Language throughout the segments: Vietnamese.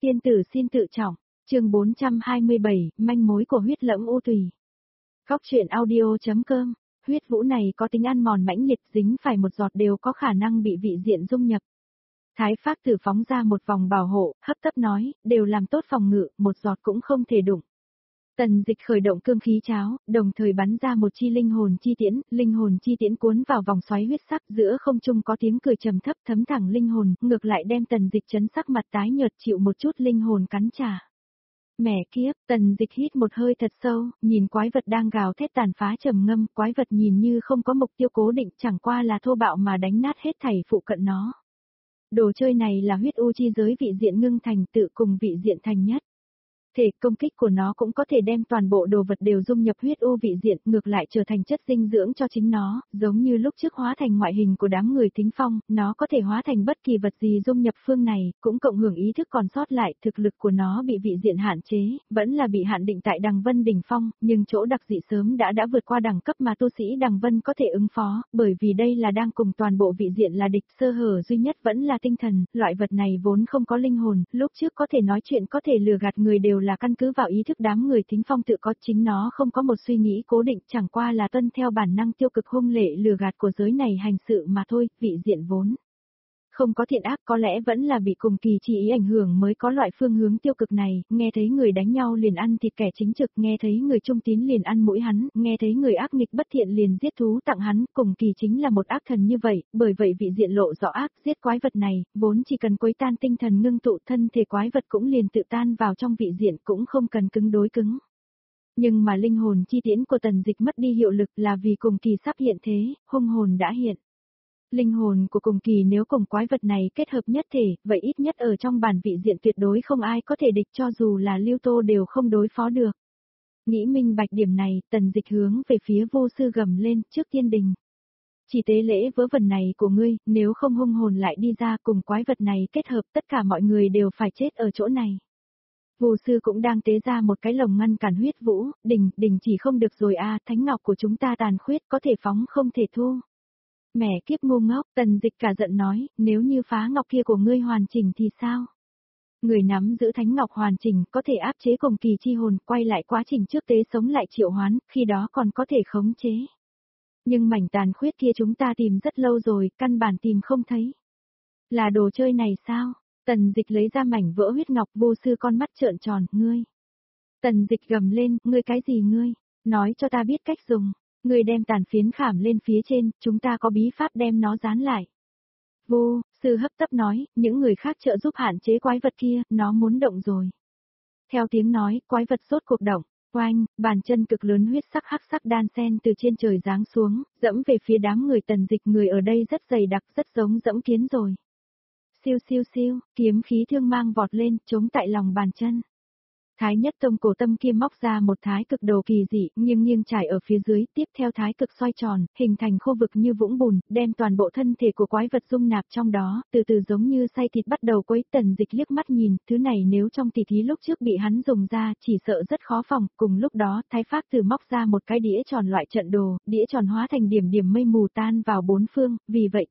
Tiên tử xin tự trọng, chương 427, manh mối của huyết lẫm u tùy. Góc truyện audio.com, huyết vũ này có tính ăn mòn mãnh liệt, dính phải một giọt đều có khả năng bị vị diện dung nhập. Thái Phác Tử phóng ra một vòng bảo hộ, hấp tấp nói, đều làm tốt phòng ngự, một giọt cũng không thể đụng. Tần Dịch khởi động cương khí cháo, đồng thời bắn ra một chi linh hồn chi tiễn cuốn vào vòng xoáy huyết sắc, giữa không trung có tiếng cười trầm thấp thấm thẳng linh hồn, ngược lại đem Tần Dịch chấn sắc mặt tái nhợt chịu một chút linh hồn cắn trả. Mẹ kiếp, Tần Dịch hít một hơi thật sâu, nhìn quái vật đang gào thét tàn phá trầm ngâm, quái vật nhìn như không có mục tiêu cố định, chẳng qua là thô bạo mà đánh nát hết thảy phụ cận nó. Đồ chơi này là huyết u chi giới vị diện ngưng thành tự cùng vị diện thành nhất. Thể công kích của nó cũng có thể đem toàn bộ đồ vật đều dung nhập huyết u vị diện, ngược lại trở thành chất dinh dưỡng cho chính nó, giống như lúc trước hóa thành ngoại hình của đám người Thính Phong, nó có thể hóa thành bất kỳ vật gì dung nhập phương này, cũng cộng hưởng ý thức còn sót lại, thực lực của nó bị vị diện hạn chế, vẫn là bị hạn định tại Đằng Vân đỉnh phong, nhưng chỗ đặc dị sớm đã vượt qua đẳng cấp mà tu sĩ Đằng Vân có thể ứng phó, bởi vì đây là đang cùng toàn bộ vị diện là địch, sơ hở duy nhất vẫn là tinh thần, loại vật này vốn không có linh hồn, lúc trước có thể nói chuyện có thể lừa gạt người đều là căn cứ vào ý thức đám người Thính Phong tự có, chính nó không có một suy nghĩ cố định, chẳng qua là tuân theo bản năng tiêu cực hung lệ lừa gạt của giới này hành sự mà thôi, vị diện vốn không có thiện ác, có lẽ vẫn là bị cùng kỳ chi ý ảnh hưởng mới có loại phương hướng tiêu cực này, nghe thấy người đánh nhau liền ăn thịt kẻ chính trực, nghe thấy người trung tín liền ăn mũi hắn, nghe thấy người ác nghịch bất thiện liền giết thú tặng hắn, cùng kỳ chính là một ác thần như vậy, bởi vậy vị diện lộ rõ ác, giết quái vật này, vốn chỉ cần quấy tan tinh thần ngưng tụ thân thể quái vật cũng liền tự tan vào trong vị diện, cũng không cần cứng đối cứng. Nhưng mà linh hồn chi tiễn của Tần Dịch mất đi hiệu lực là vì cùng kỳ sắp hiện thế, hung hồn đã hiện. Linh hồn của cùng kỳ nếu cùng quái vật này kết hợp nhất thể, vậy ít nhất ở trong bản vị diện tuyệt đối không ai có thể địch, cho dù là Lưu Tô đều không đối phó được. Nghĩ minh bạch điểm này, Tần Dịch hướng về phía vô sư gầm lên, trước tiên đình. Chỉ tế lễ vớ vẩn này của ngươi, nếu không hung hồn lại đi ra cùng quái vật này kết hợp, tất cả mọi người đều phải chết ở chỗ này. Vô sư cũng đang tế ra một cái lồng ngăn cản huyết vũ, đình chỉ không được rồi a, thánh ngọc của chúng ta tàn khuyết, có thể phóng không thể thu. Mẹ kiếp ngu ngốc, Tần Dịch cả giận nói, nếu như phá ngọc kia của ngươi hoàn chỉnh thì sao? Người nắm giữ thánh ngọc hoàn chỉnh có thể áp chế cùng kỳ chi hồn, quay lại quá trình trước tế sống lại triệu hoán, khi đó còn có thể khống chế. Nhưng mảnh tàn khuyết kia chúng ta tìm rất lâu rồi, căn bản tìm không thấy. Là đồ chơi này sao? Tần Dịch lấy ra mảnh vỡ huyết ngọc, vô sư con mắt trợn tròn, ngươi. Tần Dịch gầm lên, ngươi cái gì ngươi? Nói cho ta biết cách dùng. Ngươi đem tàn phiến khảm lên phía trên, chúng ta có bí pháp đem nó dán lại. Vô, sư hấp tấp nói, những người khác trợ giúp hạn chế quái vật kia, nó muốn động rồi. Theo tiếng nói, quái vật sốt cuộc động, oanh, bàn chân cực lớn huyết sắc hắc sắc đan sen từ trên trời giáng xuống, dẫm về phía đám người Tần Dịch, người ở đây rất dày đặc, rất giống dẫm kiến rồi. Siêu siêu siêu, kiếm khí thương mang vọt lên, chống tại lòng bàn chân. Thái nhất tông cổ tâm kia móc ra một thái cực đồ kỳ dị, nghiêng trải ở phía dưới, tiếp theo thái cực xoay tròn, hình thành khu vực như vũng bùn, đem toàn bộ thân thể của quái vật dung nạp trong đó, từ từ giống như xay thịt bắt đầu quấy. Tần Dịch liếc mắt nhìn, thứ này nếu trong tỷ thí lúc trước bị hắn dùng ra, chỉ sợ rất khó phòng. Cùng lúc đó, Thái Phác Tử móc ra một cái đĩa tròn loại trận đồ, đĩa tròn hóa thành điểm điểm mây mù tan vào bốn phương, vì vậy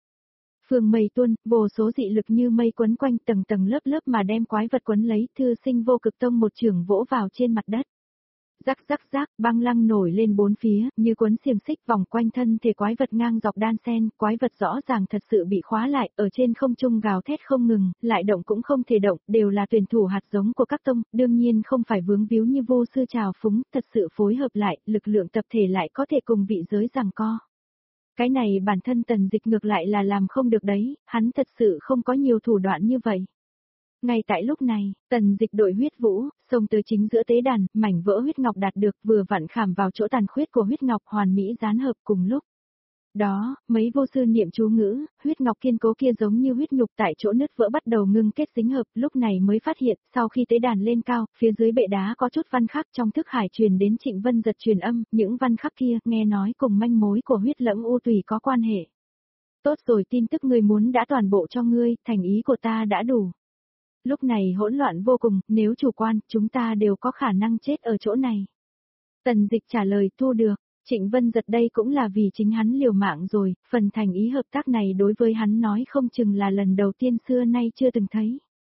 phương mây tuôn, vô số dị lực như mây quấn quanh tầng tầng lớp lớp mà đem quái vật quấn lấy, Thư Sinh Vô Cực Tông một chưởng vỗ vào trên mặt đất. Rắc rắc rắc, băng lăng nổi lên bốn phía, như quấn xiềng xích vòng quanh thân thể quái vật ngang dọc đan sen, quái vật rõ ràng thật sự bị khóa lại, ở trên không trung gào thét không ngừng, lại động cũng không thể động, đều là tuyển thủ hạt giống của các tông, đương nhiên không phải vướng víu như vô sư trào phúng, thật sự phối hợp lại, lực lượng tập thể lại có thể cùng vị giới giằng co. Cái này bản thân Tần Dịch ngược lại là làm không được đấy, hắn thật sự không có nhiều thủ đoạn như vậy. Ngay tại lúc này, Tần Dịch đội huyết vũ, xông tới chính giữa tế đàn, mảnh vỡ huyết ngọc đạt được vừa vặn khảm vào chỗ tàn khuyết của huyết ngọc hoàn mỹ dán hợp cùng lúc. Đó, mấy vô sư niệm chú ngữ, huyết ngọc kiên cố kia giống như huyết nhục tại chỗ nứt vỡ bắt đầu ngưng kết dính hợp, lúc này mới phát hiện, sau khi tế đàn lên cao, phía dưới bệ đá có chút văn khắc trong thức hải truyền đến Trịnh Vân Giật truyền âm, những văn khắc kia, nghe nói cùng manh mối của huyết lẫm u tùy có quan hệ. Tốt rồi, tin tức ngươi muốn đã toàn bộ cho ngươi, thành ý của ta đã đủ. Lúc này hỗn loạn vô cùng, nếu chủ quan, chúng ta đều có khả năng chết ở chỗ này. Tần Dịch trả lời, thu được. Trịnh Vân Giật đây cũng là vì chính hắn liều mạng rồi, phần thành ý hợp tác này đối với hắn nói không chừng là lần đầu tiên xưa nay chưa từng thấy.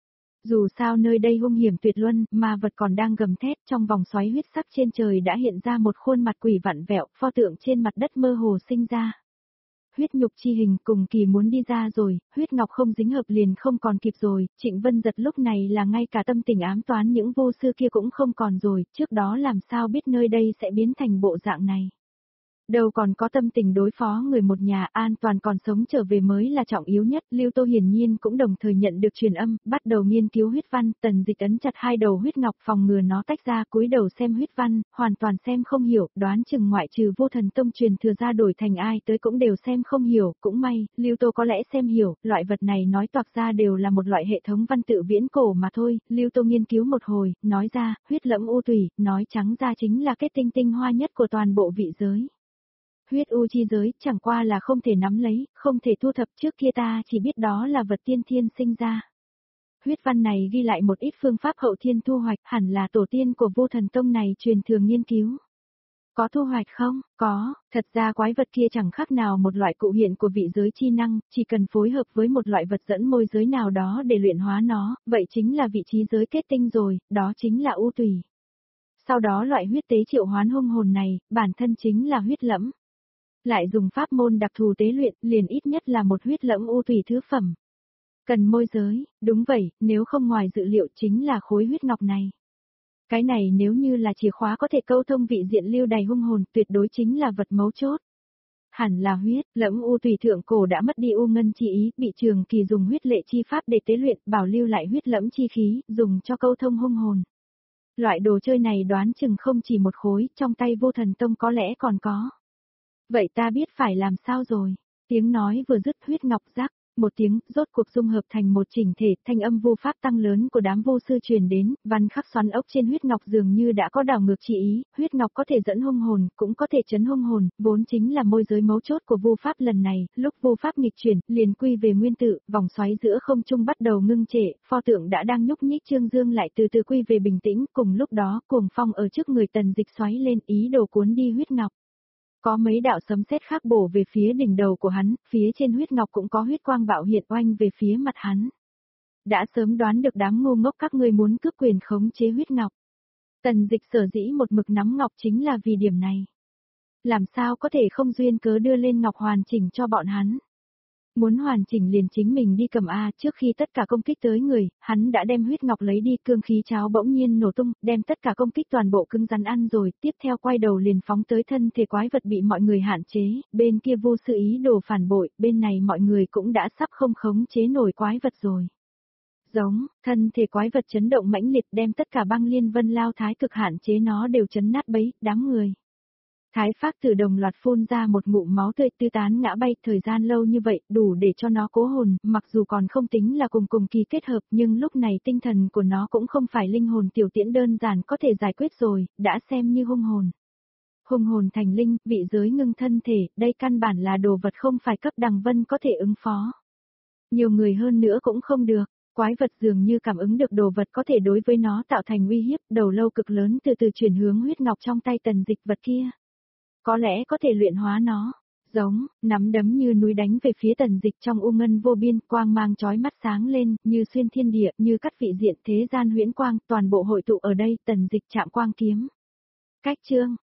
Dù sao nơi đây hung hiểm tuyệt luân, ma vật còn đang gầm thét, trong vòng xoáy huyết sắc trên trời đã hiện ra một khuôn mặt quỷ vặn vẹo, pho tượng trên mặt đất mơ hồ sinh ra. Huyết nhục chi hình cùng kỳ muốn đi ra rồi, huyết ngọc không dính hợp liền không còn kịp rồi, Trịnh Vân Giật lúc này là ngay cả tâm tình ám toán những vô sư kia cũng không còn rồi, trước đó làm sao biết nơi đây sẽ biến thành bộ dạng này. Đâu còn có tâm tình đối phó người một nhà, an toàn còn sống trở về mới là trọng yếu nhất. Lưu Tô hiển nhiên cũng đồng thời nhận được truyền âm, bắt đầu nghiên cứu huyết văn. Tần Dịch ấn chặt hai đầu huyết ngọc phòng ngừa nó tách ra, cúi đầu xem huyết văn, hoàn toàn xem không hiểu, đoán chừng ngoại trừ Vô Thần Tông truyền thừa ra đổi thành ai tới cũng đều xem không hiểu. Cũng may, Lưu Tô có lẽ xem hiểu, loại vật này nói toạc ra đều là một loại hệ thống văn tự viễn cổ mà thôi. Lưu Tô nghiên cứu một hồi, nói ra, huyết lẫm u tủy, nói trắng ra chính là kết tinh tinh hoa nhất của toàn bộ vị giới. Huyết u chi giới chẳng qua là không thể nắm lấy, không thể thu thập, trước kia ta chỉ biết đó là vật tiên thiên sinh ra. Huyết văn này ghi lại một ít phương pháp hậu thiên thu hoạch, hẳn là tổ tiên của Vô Thần Tông này truyền thường nghiên cứu. Có thu hoạch không? Có, thật ra quái vật kia chẳng khác nào một loại cụ hiện của vị giới chi năng, chỉ cần phối hợp với một loại vật dẫn môi giới nào đó để luyện hóa nó, vậy chính là vị trí giới kết tinh rồi, đó chính là u tùy. Sau đó loại huyết tế triệu hoán hung hồn này, bản thân chính là huyết lẫm. Lại dùng pháp môn đặc thù tế luyện, liền ít nhất là một huyết lẫm u tùy thứ phẩm. Cần môi giới, đúng vậy, nếu không ngoài dự liệu chính là khối huyết ngọc này. Cái này nếu như là chìa khóa có thể câu thông vị diện lưu đầy hung hồn, tuyệt đối chính là vật mấu chốt. Hẳn là huyết, lẫm u tùy thượng cổ đã mất đi u ngân chi ý, bị Trường Kỳ dùng huyết lệ chi pháp để tế luyện, bảo lưu lại huyết lẫm chi khí, dùng cho câu thông hung hồn. Loại đồ chơi này đoán chừng không chỉ một khối, trong tay Vô Thần Tông có lẽ còn có. Vậy ta biết phải làm sao rồi. Tiếng nói vừa dứt huyết ngọc rắc, một tiếng, rốt cuộc dung hợp thành một chỉnh thể, thanh âm vô pháp tăng lớn của đám vô sư truyền đến, văn khắc xoắn ốc trên huyết ngọc dường như đã có đảo ngược chi ý, huyết ngọc có thể dẫn hung hồn, cũng có thể chấn hung hồn, vốn chính là môi giới mấu chốt của vô pháp lần này, lúc vô pháp nghịch chuyển, liền quy về nguyên tự, vòng xoáy giữa không trung bắt đầu ngưng trệ, pho tượng đã đang nhúc nhích Trương Dương lại từ từ quy về bình tĩnh, cùng lúc đó, cuồng phong ở trước người Tần Dịch xoáy lên ý đồ cuốn đi huyết ngọc. Có mấy đạo sấm sét khác bổ về phía đỉnh đầu của hắn, phía trên huyết ngọc cũng có huyết quang bạo hiện oanh về phía mặt hắn. Đã sớm đoán được đám ngu ngốc các ngươi muốn cướp quyền khống chế huyết ngọc. Tần Dịch sở dĩ một mực nắm ngọc chính là vì điểm này. Làm sao có thể không duyên cớ đưa lên ngọc hoàn chỉnh cho bọn hắn. Muốn hoàn chỉnh liền chính mình đi cầm A, trước khi tất cả công kích tới người, hắn đã đem huyết ngọc lấy đi, cương khí cháo bỗng nhiên nổ tung, đem tất cả công kích toàn bộ cứng rắn ăn rồi, tiếp theo quay đầu liền phóng tới thân thể quái vật bị mọi người hạn chế, bên kia vô sự ý đồ phản bội, bên này mọi người cũng đã sắp không khống chế nổi quái vật rồi. Giống, thân thể quái vật chấn động mãnh liệt đem tất cả băng liên vân lao thái cực hạn chế nó đều chấn nát bấy, đám người. Thái Phác Tử đồng loạt phun ra một ngụm máu tươi tứ tán ngã bay, thời gian lâu như vậy, đủ để cho nó cố hồn, mặc dù còn không tính là cùng kỳ kết hợp, nhưng lúc này tinh thần của nó cũng không phải linh hồn tiểu tiễn đơn giản có thể giải quyết rồi, đã xem như hung hồn. Hung hồn thành linh, vị giới ngưng thân thể, đây căn bản là đồ vật không phải cấp đằng vân có thể ứng phó. Nhiều người hơn nữa cũng không được. Quái vật dường như cảm ứng được đồ vật có thể đối với nó tạo thành uy hiếp, đầu lâu cực lớn từ từ chuyển hướng huyết ngọc trong tay Tần Dịch vật kia. Có lẽ có thể luyện hóa nó. Giống, nắm đấm như núi đánh về phía Tần Dịch trong u ngân vô biên, quang mang chói mắt sáng lên, như xuyên thiên địa, như cắt vị diện thế gian huyễn quang, toàn bộ hội tụ ở đây, Tần Dịch chạm quang kiếm. Cách chương,